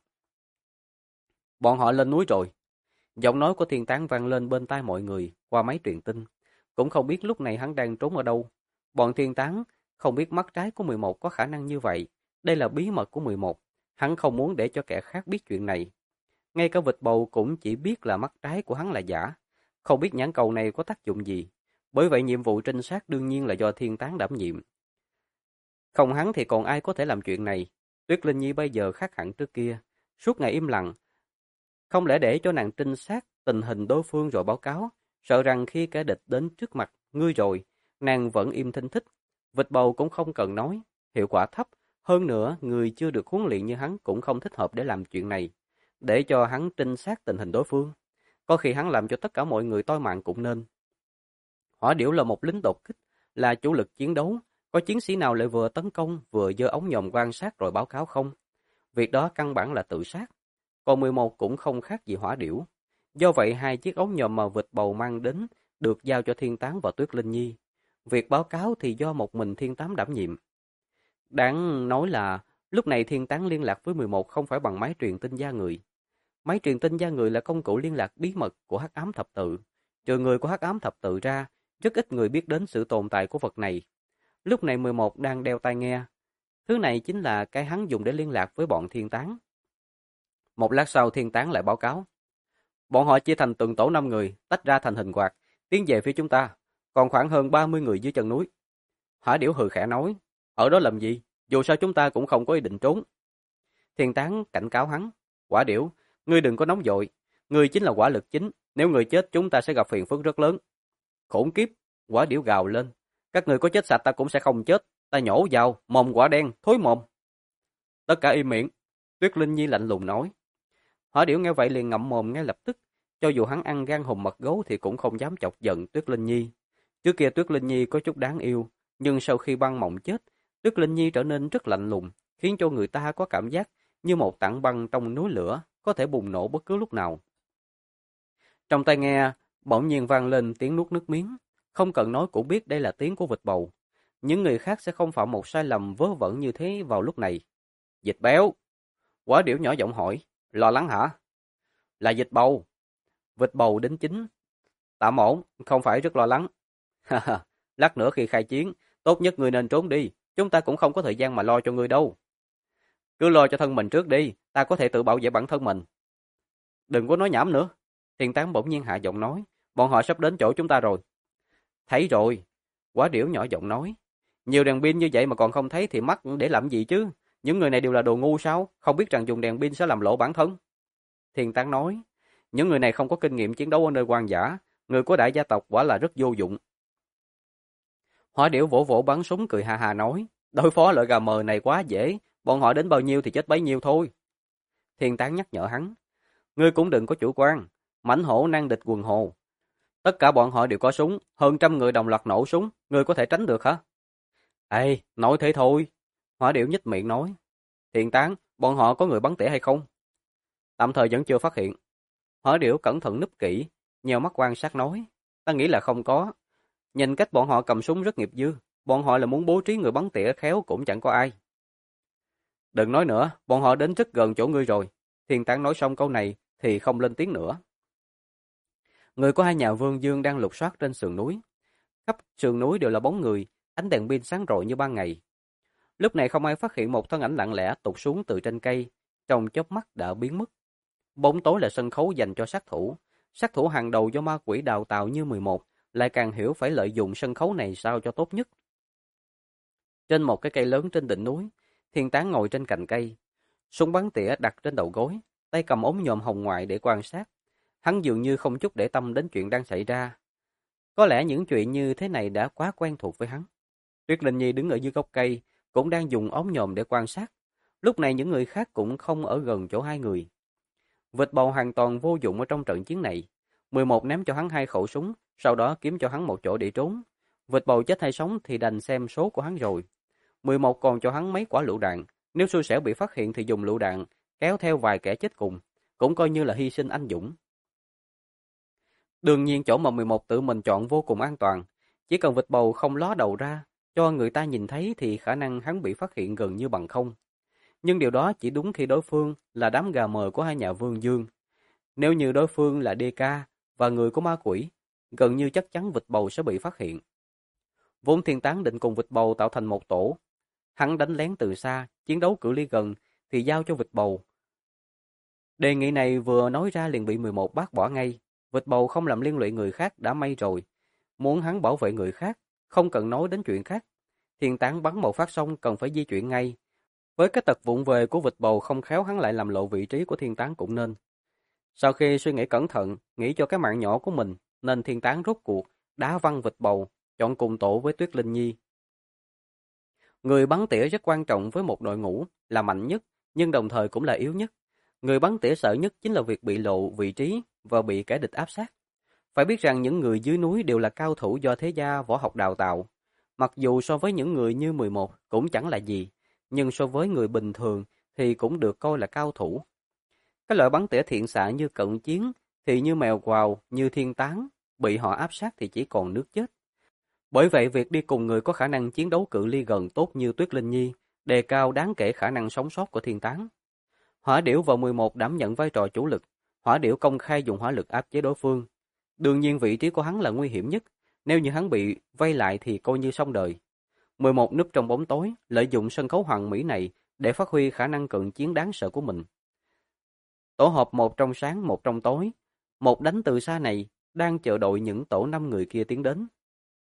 Bọn họ lên núi rồi. Giọng nói của Thiên Tán vang lên bên tai mọi người qua máy truyền tin. Cũng không biết lúc này hắn đang trốn ở đâu. Bọn Thiên Tán không biết mắt trái của 11 có khả năng như vậy. Đây là bí mật của 11. Hắn không muốn để cho kẻ khác biết chuyện này. Ngay cả vịt bầu cũng chỉ biết là mắt trái của hắn là giả. Không biết nhãn cầu này có tác dụng gì. Bởi vậy nhiệm vụ trinh sát đương nhiên là do Thiên Tán đảm nhiệm. Không hắn thì còn ai có thể làm chuyện này. Tuyết Linh Nhi bây giờ khác hẳn trước kia. Suốt ngày im lặng. Không lẽ để cho nàng trinh sát tình hình đối phương rồi báo cáo. Sợ rằng khi kẻ địch đến trước mặt ngươi rồi, nàng vẫn im thinh thích. Vịt bầu cũng không cần nói. Hiệu quả thấp. Hơn nữa, người chưa được huấn luyện như hắn cũng không thích hợp để làm chuyện này. Để cho hắn trinh sát tình hình đối phương. Có khi hắn làm cho tất cả mọi người toi mạng cũng nên. Hỏa Điểu là một lính đột kích, là chủ lực chiến đấu. Có chiến sĩ nào lại vừa tấn công, vừa giơ ống nhòm quan sát rồi báo cáo không? Việc đó căn bản là tự sát. Còn 11 cũng không khác gì Hỏa Điểu. Do vậy hai chiếc ống nhòm mà vịt bầu mang đến được giao cho Thiên Tán và Tuyết Linh Nhi. Việc báo cáo thì do một mình Thiên Tán đảm nhiệm. Đáng nói là lúc này Thiên Tán liên lạc với 11 không phải bằng máy truyền tin da người. Máy truyền tin da người là công cụ liên lạc bí mật của Hắc Ám Thập Tự. Trừ người của Hắc Ám Thập Tự ra, rất ít người biết đến sự tồn tại của vật này. Lúc này 11 đang đeo tai nghe. Thứ này chính là cái hắn dùng để liên lạc với bọn Thiên Tán. Một lát sau Thiên Tán lại báo cáo. Bọn họ chia thành từng tổ 5 người, tách ra thành hình quạt, tiến về phía chúng ta. còn khoảng hơn 30 người dưới chân núi. Hỏa Điểu hừ khẽ nói, ở đó làm gì? Dù sao chúng ta cũng không có ý định trốn. Thiên Tán cảnh cáo hắn, Hỏa Điểu, ngươi đừng có nóng vội, ngươi chính là hỏa lực chính, nếu ngươi chết chúng ta sẽ gặp phiền phức rất lớn. Khốn kiếp, Hỏa Điểu gào lên, các ngươi có chết sạch ta cũng sẽ không chết, ta nhổ vào, mồm quả đen, thối mồm. Tất cả im miệng, Tuyết Linh Nhi lạnh lùng nói. Hỏa Điểu nghe vậy liền ngậm mồm ngay lập tức, cho dù hắn ăn gan hùm mật gấu thì cũng không dám chọc giận Tuyết Linh Nhi. Trước kia Tuyết Linh Nhi có chút đáng yêu, nhưng sau khi băng mộng chết, Tuyết Linh Nhi trở nên rất lạnh lùng, khiến cho người ta có cảm giác như một tảng băng trong núi lửa, có thể bùng nổ bất cứ lúc nào. Trong tai nghe, bỗng nhiên vang lên tiếng nuốt nước miếng, không cần nói cũng biết đây là tiếng của vịt bầu. Những người khác sẽ không phạm một sai lầm vớ vẩn như thế vào lúc này. Vịt béo. Quả Điểu nhỏ giọng hỏi, lo lắng hả? Là vịt bầu. Vịt bầu đính chính. Tạm ổn, không phải rất lo lắng. Lát nữa khi khai chiến, tốt nhất ngươi nên trốn đi, chúng ta cũng không có thời gian mà lo cho ngươi đâu. Cứ lo cho thân mình trước đi, ta có thể tự bảo vệ bản thân mình. Đừng có nói nhảm nữa. Thiên Tán bỗng nhiên hạ giọng nói, bọn họ sắp đến chỗ chúng ta rồi. Thấy rồi. Quả Điểu nhỏ giọng nói, nhiều đèn pin như vậy mà còn không thấy thì mắt để làm gì chứ? Những người này đều là đồ ngu sao? Không biết rằng dùng đèn pin sẽ làm lộ bản thân. Thiên Tán nói, những người này không có kinh nghiệm chiến đấu ở nơi hoang dã, người của đại gia tộc quả là rất vô dụng. Hỏa Điểu vỗ vỗ bắn súng cười ha ha nói, đối phó loại gà mờ này quá dễ, bọn họ đến bao nhiêu thì chết bấy nhiêu thôi. Thiên Tán nhắc nhở hắn, ngươi cũng đừng có chủ quan, mãnh hổ năng địch quần hồ. Tất cả bọn họ đều có súng, hơn trăm người đồng loạt nổ súng, ngươi có thể tránh được hả? Ê, nói thế thôi. Hỏa Điểu nhếch miệng nói, Thiên Tán, bọn họ có người bắn tỉa hay không? Tạm thời vẫn chưa phát hiện. Hỏa Điểu cẩn thận núp kỹ, nheo mắt quan sát nói, ta nghĩ là không có. Nhìn cách bọn họ cầm súng rất nghiệp dư, bọn họ là muốn bố trí người bắn tỉa khéo cũng chẳng có ai. Đừng nói nữa, bọn họ đến rất gần chỗ ngươi rồi. Thiên Tán nói xong câu này thì không lên tiếng nữa. Người của hai nhà Vương Dương đang lục soát trên sườn núi. Khắp sườn núi đều là bóng người, ánh đèn pin sáng rọi như ban ngày. Lúc này không ai phát hiện một thân ảnh lặng lẽ tụt xuống từ trên cây, trong chớp mắt đã biến mất. Bóng tối là sân khấu dành cho sát thủ. Sát thủ hàng đầu do ma quỷ đào tạo như 11 lại càng hiểu phải lợi dụng sân khấu này sao cho tốt nhất. Trên một cái cây lớn trên đỉnh núi, Thiên Tán ngồi trên cành cây, súng bắn tỉa đặt trên đầu gối, tay cầm ống nhòm hồng ngoại để quan sát. Hắn dường như không chút để tâm đến chuyện đang xảy ra. Có lẽ những chuyện như thế này đã quá quen thuộc với hắn. Tuyết Linh Nhi đứng ở dưới gốc cây, cũng đang dùng ống nhòm để quan sát. Lúc này những người khác cũng không ở gần chỗ hai người. Vịt bầu hoàn toàn vô dụng ở trong trận chiến này. 11 ném cho hắn 2 khẩu súng, sau đó kiếm cho hắn một chỗ để trốn. Vịt bầu chết hay sống thì đành xem số của hắn rồi. 11 còn cho hắn mấy quả lựu đạn, nếu xui xẻo bị phát hiện thì dùng lựu đạn, kéo theo vài kẻ chết cùng, cũng coi như là hy sinh anh dũng. Đương nhiên chỗ mà 11 tự mình chọn vô cùng an toàn, chỉ cần vịt bầu không ló đầu ra, cho người ta nhìn thấy thì khả năng hắn bị phát hiện gần như bằng không. Nhưng điều đó chỉ đúng khi đối phương là đám gà mờ của hai nhà Vương Dương. Nếu như đối phương là DK và người của ma quỷ, gần như chắc chắn vịt bầu sẽ bị phát hiện. Vốn Thiên Tán định cùng vịt bầu tạo thành một tổ. Hắn đánh lén từ xa, chiến đấu cự ly gần thì giao cho vịt bầu. Đề nghị này vừa nói ra liền bị 11 bác bỏ ngay. Vịt bầu không làm liên lụy người khác đã may rồi. Muốn hắn bảo vệ người khác, không cần nói đến chuyện khác. Thiên Tán bắn một phát xong cần phải di chuyển ngay. Với cái tật vụng về của vịt bầu không khéo hắn lại làm lộ vị trí của Thiên Tán cũng nên. Sau khi suy nghĩ cẩn thận, nghĩ cho cái mạng nhỏ của mình, nên Thiên Tán rốt cuộc, đá văng vịt bầu, chọn cùng tổ với Tuyết Linh Nhi. Người bắn tỉa rất quan trọng với một đội ngũ, là mạnh nhất, nhưng đồng thời cũng là yếu nhất. Người bắn tỉa sợ nhất chính là việc bị lộ vị trí và bị kẻ địch áp sát. Phải biết rằng những người dưới núi đều là cao thủ do thế gia võ học đào tạo. Mặc dù so với những người như 11 cũng chẳng là gì, nhưng so với người bình thường thì cũng được coi là cao thủ. Cái loại bắn tỉa thiện xạ như cận chiến thì như mèo quào, như Thiên Tán, bị họ áp sát thì chỉ còn nước chết. Bởi vậy việc đi cùng người có khả năng chiến đấu cự ly gần tốt như Tuyết Linh Nhi đề cao đáng kể khả năng sống sót của Thiên Tán. Hỏa Điểu vào 11 đảm nhận vai trò chủ lực, Hỏa Điểu công khai dùng hỏa lực áp chế đối phương. Đương nhiên vị trí của hắn là nguy hiểm nhất, nếu như hắn bị vây lại thì coi như xong đời. 11 núp trong bóng tối, lợi dụng sân khấu hoàn mỹ này để phát huy khả năng cận chiến đáng sợ của mình. Tổ hợp một trong sáng một trong tối, một đánh từ xa này đang chờ đợi những tổ 5 người kia tiến đến.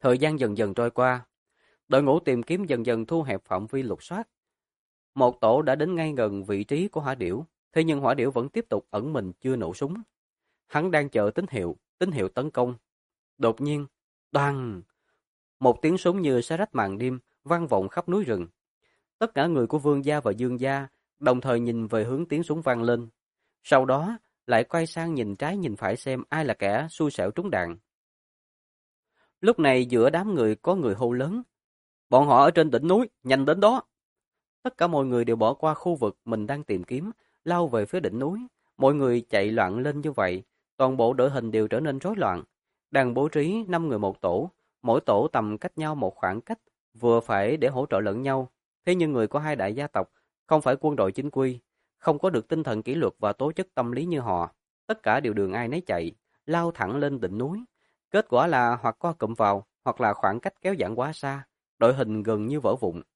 Thời gian dần dần trôi qua, đội ngũ tìm kiếm dần dần thu hẹp phạm vi lục soát. Một tổ đã đến ngay gần vị trí của hỏa điểu, thế nhưng hỏa điểu vẫn tiếp tục ẩn mình chưa nổ súng. Hắn đang chờ tín hiệu tấn công. Đột nhiên, đoàng! Một tiếng súng như xé rách màn đêm vang vọng khắp núi rừng. Tất cả người của Vương gia và Dương gia đồng thời nhìn về hướng tiếng súng vang lên. Sau đó, lại quay sang nhìn trái nhìn phải xem ai là kẻ xui xẻo trúng đạn. Lúc này giữa đám người có người hô lớn. Bọn họ ở trên đỉnh núi, nhanh đến đó. Tất cả mọi người đều bỏ qua khu vực mình đang tìm kiếm, lao về phía đỉnh núi. Mọi người chạy loạn lên như vậy, toàn bộ đội hình đều trở nên rối loạn. Đang bố trí 5 người một tổ, mỗi tổ tầm cách nhau một khoảng cách, vừa phải để hỗ trợ lẫn nhau. Thế nhưng người của hai đại gia tộc, không phải quân đội chính quy, không có được tinh thần kỷ luật và tố chất tâm lý như họ. Tất cả đều đường ai nấy chạy, lao thẳng lên đỉnh núi. Kết quả là hoặc co cụm vào, hoặc là khoảng cách kéo giãn quá xa, đội hình gần như vỡ vụn.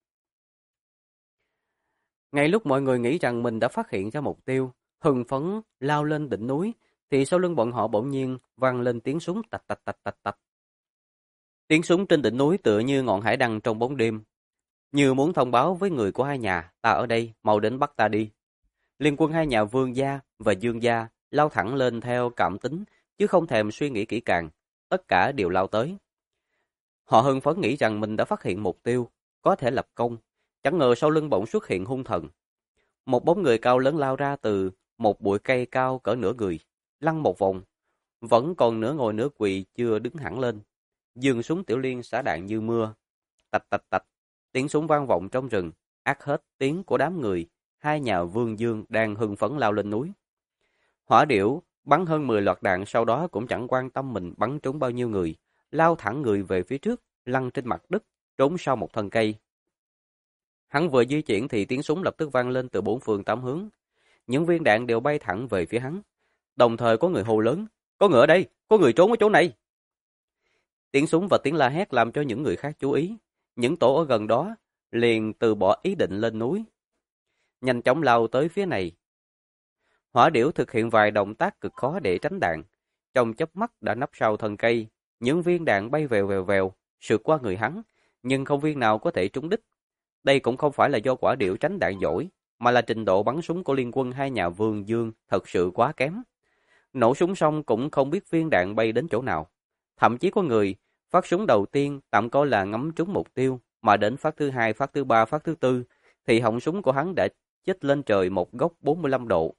Ngay lúc mọi người nghĩ rằng mình đã phát hiện ra mục tiêu, hưng phấn lao lên đỉnh núi, thì sau lưng bọn họ bỗng nhiên vang lên tiếng súng tạch tạch tạch tạch tạch. Tiếng súng trên đỉnh núi tựa như ngọn hải đăng trong bóng đêm, như muốn thông báo với người của hai nhà, ta ở đây, mau đến bắt ta đi. Liên quân hai nhà Vương gia và Dương gia lao thẳng lên theo cảm tính, chứ không thèm suy nghĩ kỹ càng, tất cả đều lao tới. Họ hưng phấn nghĩ rằng mình đã phát hiện mục tiêu, có thể lập công, chẳng ngờ sau lưng bỗng xuất hiện hung thần. Một bóng người cao lớn lao ra từ một bụi cây cao cỡ nửa người, lăn một vòng, vẫn còn nửa ngồi nửa quỳ chưa đứng hẳn lên. Giương súng tiểu liên xả đạn như mưa. Tạch tạch tạch, tiếng súng vang vọng trong rừng, át hết tiếng của đám người, hai nhà Vương Dương đang hưng phấn lao lên núi. Hỏa điểu bắn hơn 10 loạt đạn, sau đó cũng chẳng quan tâm mình bắn trúng bao nhiêu người, lao thẳng người về phía trước, lăn trên mặt đất, trốn sau một thân cây. Hắn vừa di chuyển thì tiếng súng lập tức vang lên từ bốn phương tám hướng. Những viên đạn đều bay thẳng về phía hắn. Đồng thời có người hô lớn, có người ở đây, có người trốn ở chỗ này. Tiếng súng và tiếng la hét làm cho những người khác chú ý. Những tổ ở gần đó liền từ bỏ ý định lên núi, nhanh chóng lao tới phía này. Hỏa điểu thực hiện vài động tác cực khó để tránh đạn. Trong chớp mắt đã nấp sau thân cây, những viên đạn bay vèo vèo, sượt qua người hắn, nhưng không viên nào có thể trúng đích. Đây cũng không phải là do quả điểu tránh đạn giỏi, mà là trình độ bắn súng của liên quân hai nhà Vương Dương thật sự quá kém. Nổ súng xong cũng không biết viên đạn bay đến chỗ nào. Thậm chí có người phát súng đầu tiên tạm coi là ngắm trúng mục tiêu, mà đến phát thứ hai, phát thứ ba, phát thứ tư, thì họng súng của hắn đã chích lên trời một góc 45 độ.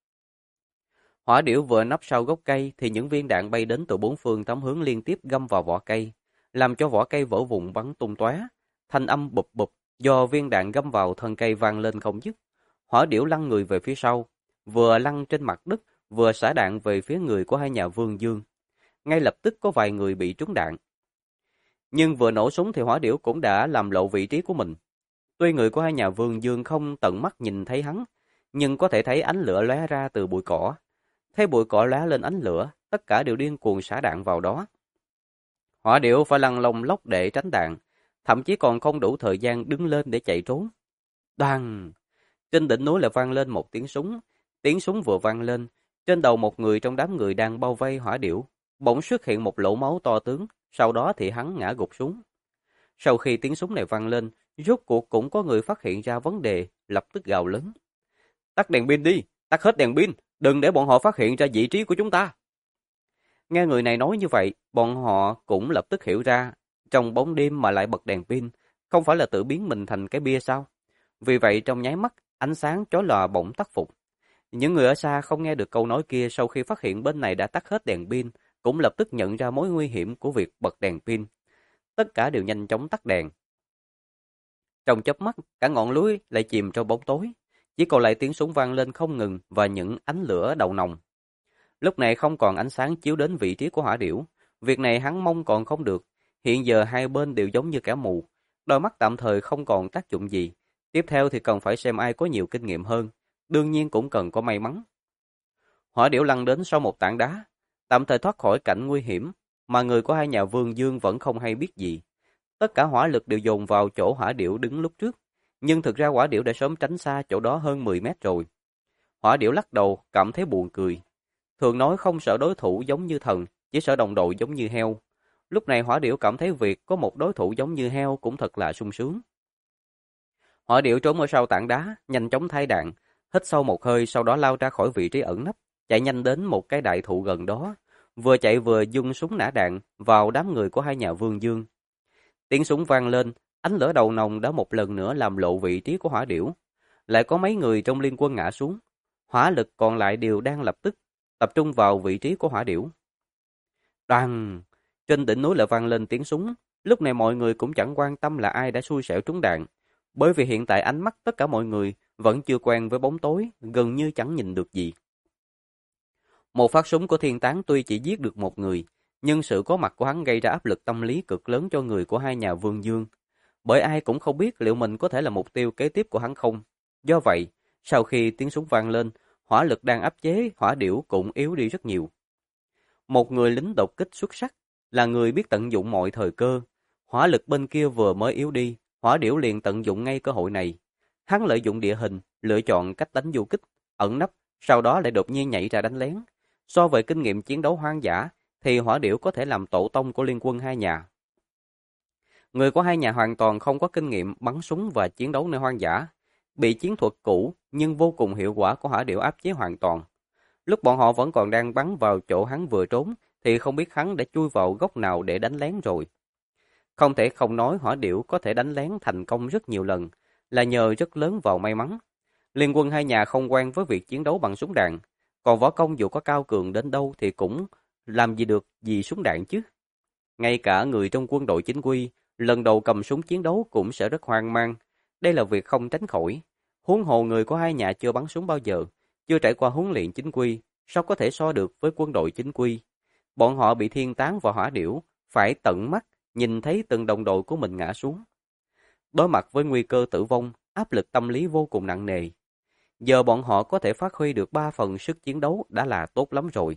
Hỏa điểu vừa nấp sau gốc cây thì những viên đạn bay đến từ bốn phương tám hướng liên tiếp găm vào vỏ cây, làm cho vỏ cây vỡ vụn bắn tung tóe. Thanh âm bụp bụp do viên đạn găm vào thân cây vang lên không dứt. Hỏa điểu lăn người về phía sau, vừa lăn trên mặt đất, vừa xả đạn về phía người của hai nhà Vương Dương. Ngay lập tức có vài người bị trúng đạn. Nhưng vừa nổ súng thì hỏa điểu cũng đã làm lộ vị trí của mình. Tuy người của hai nhà Vương Dương không tận mắt nhìn thấy hắn, nhưng có thể thấy ánh lửa lóe ra từ bụi cỏ. Thấy bụi cỏ lóe lên ánh lửa, tất cả đều điên cuồng xả đạn vào đó. Hỏa điểu phải lăn lông lốc để tránh đạn, thậm chí còn không đủ thời gian đứng lên để chạy trốn. Đoàng! Trên đỉnh núi lại vang lên một tiếng súng. Tiếng súng vừa vang lên, trên đầu một người trong đám người đang bao vây hỏa điểu, bỗng xuất hiện một lỗ máu to tướng, sau đó thì hắn ngã gục xuống. Sau khi tiếng súng này vang lên, rốt cuộc cũng có người phát hiện ra vấn đề, lập tức gào lớn. Tắt đèn pin đi, tắt hết đèn pin, đừng để bọn họ phát hiện ra vị trí của chúng ta. Nghe người này nói như vậy, bọn họ cũng lập tức hiểu ra, trong bóng đêm mà lại bật đèn pin, không phải là tự biến mình thành cái bia sao? Vì vậy trong nháy mắt, ánh sáng chói lòa bỗng tắt phục. Những người ở xa không nghe được câu nói kia, sau khi phát hiện bên này đã tắt hết đèn pin, cũng lập tức nhận ra mối nguy hiểm của việc bật đèn pin. Tất cả đều nhanh chóng tắt đèn. Trong chớp mắt, cả ngọn núi lại chìm trong bóng tối, chỉ còn lại tiếng súng vang lên không ngừng và những ánh lửa đầu nòng. Lúc này không còn ánh sáng chiếu đến vị trí của hỏa điểu, việc này hắn mong còn không được. Hiện giờ hai bên đều giống như kẻ mù, đôi mắt tạm thời không còn tác dụng gì. Tiếp theo thì cần phải xem ai có nhiều kinh nghiệm hơn, đương nhiên cũng cần có may mắn. Hỏa điểu lăn đến sau một tảng đá, tạm thời thoát khỏi cảnh nguy hiểm, mà người của hai nhà Vương Dương vẫn không hay biết gì. Tất cả hỏa lực đều dồn vào chỗ hỏa điểu đứng lúc trước, nhưng thực ra hỏa điểu đã sớm tránh xa chỗ đó hơn 10 mét rồi. Hỏa điểu lắc đầu, cảm thấy buồn cười. Thường nói không sợ đối thủ giống như thần, chỉ sợ đồng đội giống như heo. Lúc này Hỏa Điểu cảm thấy việc có một đối thủ giống như heo cũng thật là sung sướng. Hỏa Điểu trốn ở sau tảng đá, nhanh chóng thay đạn, hít sâu một hơi sau đó lao ra khỏi vị trí ẩn nấp, chạy nhanh đến một cái đại thụ gần đó, vừa chạy vừa dung súng nã đạn vào đám người của hai nhà Vương Dương. Tiếng súng vang lên, ánh lửa đầu nòng đã một lần nữa làm lộ vị trí của Hỏa Điểu. Lại có mấy người trong liên quân ngã xuống. Hỏa lực còn lại đều đang lập tức tập trung vào vị trí của Hỏa Điểu. Đoàng! Trên đỉnh núi lại vang lên tiếng súng. Lúc này mọi người cũng chẳng quan tâm là ai đã xui xẻo trúng đạn. Bởi vì hiện tại ánh mắt tất cả mọi người vẫn chưa quen với bóng tối, gần như chẳng nhìn được gì. Một phát súng của Thiên Tán tuy chỉ giết được một người, nhưng sự có mặt của hắn gây ra áp lực tâm lý cực lớn cho người của hai nhà Vương Dương. Bởi ai cũng không biết liệu mình có thể là mục tiêu kế tiếp của hắn không. Do vậy, sau khi tiếng súng vang lên, hỏa lực đang áp chế Hỏa Điểu cũng yếu đi rất nhiều. Một người lính đột kích xuất sắc, là người biết tận dụng mọi thời cơ. Hỏa lực bên kia vừa mới yếu đi, Hỏa Điểu liền tận dụng ngay cơ hội này. Hắn lợi dụng địa hình, lựa chọn cách đánh du kích, ẩn nấp, sau đó lại đột nhiên nhảy ra đánh lén. So với kinh nghiệm chiến đấu hoang dã, thì Hỏa Điểu có thể làm tổ tông của liên quân hai nhà. Người của hai nhà hoàn toàn không có kinh nghiệm bắn súng và chiến đấu nơi hoang dã, bị chiến thuật cũ nhưng vô cùng hiệu quả của Hỏa Điểu áp chế hoàn toàn. Lúc bọn họ vẫn còn đang bắn vào chỗ hắn vừa trốn, thì không biết hắn đã chui vào góc nào để đánh lén rồi. Không thể không nói Hỏa Điểu có thể đánh lén thành công rất nhiều lần, là nhờ rất lớn vào may mắn. Liên quân hai nhà không quen với việc chiến đấu bằng súng đạn, còn võ công dù có cao cường đến đâu thì cũng làm gì được gì súng đạn chứ. Ngay cả người trong quân đội chính quy, lần đầu cầm súng chiến đấu cũng sẽ rất hoang mang. Đây là việc không tránh khỏi. Huống hồ người của hai nhà chưa bắn súng bao giờ, chưa trải qua huấn luyện chính quy, sao có thể so được với quân đội chính quy. Bọn họ bị Thiên Tán và Hỏa Điểu, phải tận mắt nhìn thấy từng đồng đội của mình ngã xuống. Đối mặt với nguy cơ tử vong, áp lực tâm lý vô cùng nặng nề. Giờ bọn họ có thể phát huy được 3 phần sức chiến đấu đã là tốt lắm rồi.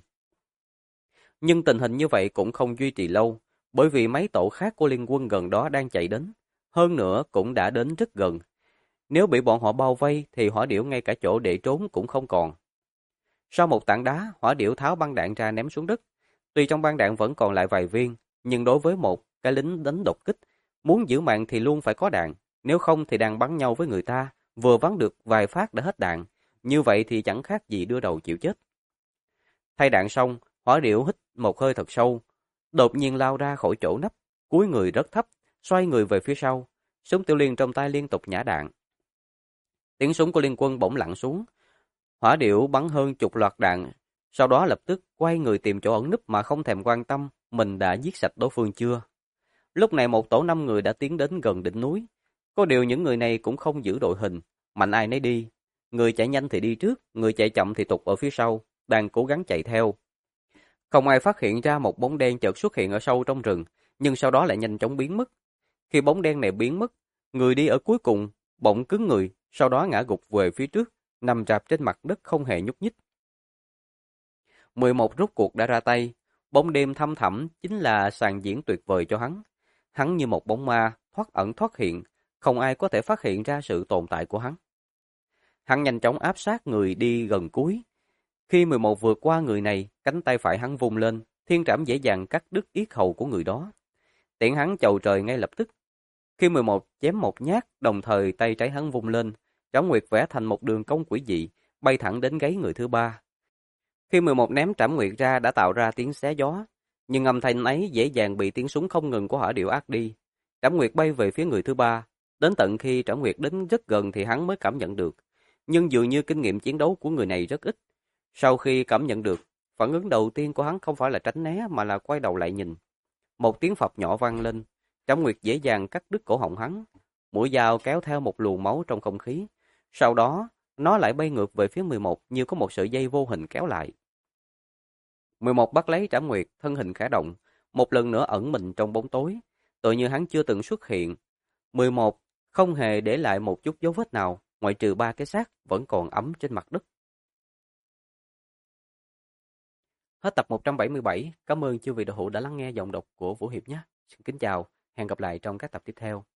Nhưng tình hình như vậy cũng không duy trì lâu, bởi vì mấy tổ khác của liên quân gần đó đang chạy đến. Hơn nữa cũng đã đến rất gần. Nếu bị bọn họ bao vây thì Hỏa Điểu ngay cả chỗ để trốn cũng không còn. Sau một tảng đá, Hỏa Điểu tháo băng đạn ra ném xuống đất. Tuy trong băng đạn vẫn còn lại vài viên, nhưng đối với một cái lính đánh đột kích, muốn giữ mạng thì luôn phải có đạn. Nếu không thì đang bắn nhau với người ta, vừa bắn được vài phát đã hết đạn. Như vậy thì chẳng khác gì đưa đầu chịu chết. Thay đạn xong, Hỏa Điểu hít một hơi thật sâu, đột nhiên lao ra khỏi chỗ nấp, cúi người rất thấp, xoay người về phía sau, súng Tiểu Liên trong tay liên tục nhả đạn. Tiếng súng của liên quân bỗng lặng xuống, Hỏa Điểu bắn hơn chục loạt đạn, sau đó lập tức quay người tìm chỗ ẩn núp mà không thèm quan tâm mình đã giết sạch đối phương chưa. Lúc này một tổ 5 người đã tiến đến gần đỉnh núi, có điều những người này cũng không giữ đội hình, mạnh ai nấy đi, người chạy nhanh thì đi trước, người chạy chậm thì tụt ở phía sau, đang cố gắng chạy theo. Không ai phát hiện ra một bóng đen chợt xuất hiện ở sâu trong rừng, nhưng sau đó lại nhanh chóng biến mất. Khi bóng đen này biến mất, người đi ở cuối cùng bỗng cứng người, sau đó ngã gục về phía trước, nằm rạp trên mặt đất không hề nhúc nhích. 11 rốt cuộc đã ra tay, bóng đêm thăm thẳm chính là sàn diễn tuyệt vời cho hắn. Hắn như một bóng ma, thoát ẩn thoát hiện, không ai có thể phát hiện ra sự tồn tại của hắn. Hắn nhanh chóng áp sát người đi gần cuối. Khi 11 vượt qua người này, cánh tay phải hắn vung lên, thiên trảm dễ dàng cắt đứt yết hầu của người đó. Tiễn hắn chầu trời ngay lập tức. Khi 11 chém một nhát, đồng thời tay trái hắn vung lên, Trảm Nguyệt vẽ thành một đường cong quỷ dị, bay thẳng đến gáy người thứ ba. Khi 11 ném Trảm Nguyệt ra đã tạo ra tiếng xé gió, nhưng âm thanh ấy dễ dàng bị tiếng súng không ngừng của Hỏa Điểu át đi. Trảm Nguyệt bay về phía người thứ ba, đến tận khi Trảm Nguyệt đến rất gần thì hắn mới cảm nhận được. Nhưng dường như kinh nghiệm chiến đấu của người này rất ít. Sau khi cảm nhận được, phản ứng đầu tiên của hắn không phải là tránh né mà là quay đầu lại nhìn. Một tiếng phập nhỏ vang lên, Trảm Nguyệt dễ dàng cắt đứt cổ họng hắn. Mũi dao kéo theo một luồng máu trong không khí. Sau đó, nó lại bay ngược về phía 11 như có một sợi dây vô hình kéo lại. 11 bắt lấy Trảm Nguyệt, thân hình khẽ động, một lần nữa ẩn mình trong bóng tối, tựa như hắn chưa từng xuất hiện. 11 không hề để lại một chút dấu vết nào, ngoại trừ 3 cái xác vẫn còn ấm trên mặt đất. Hết tập 177, cảm ơn chư vị đạo hữu đã lắng nghe giọng đọc của Vũ Hiệp nhé. Xin kính chào, hẹn gặp lại trong các tập tiếp theo.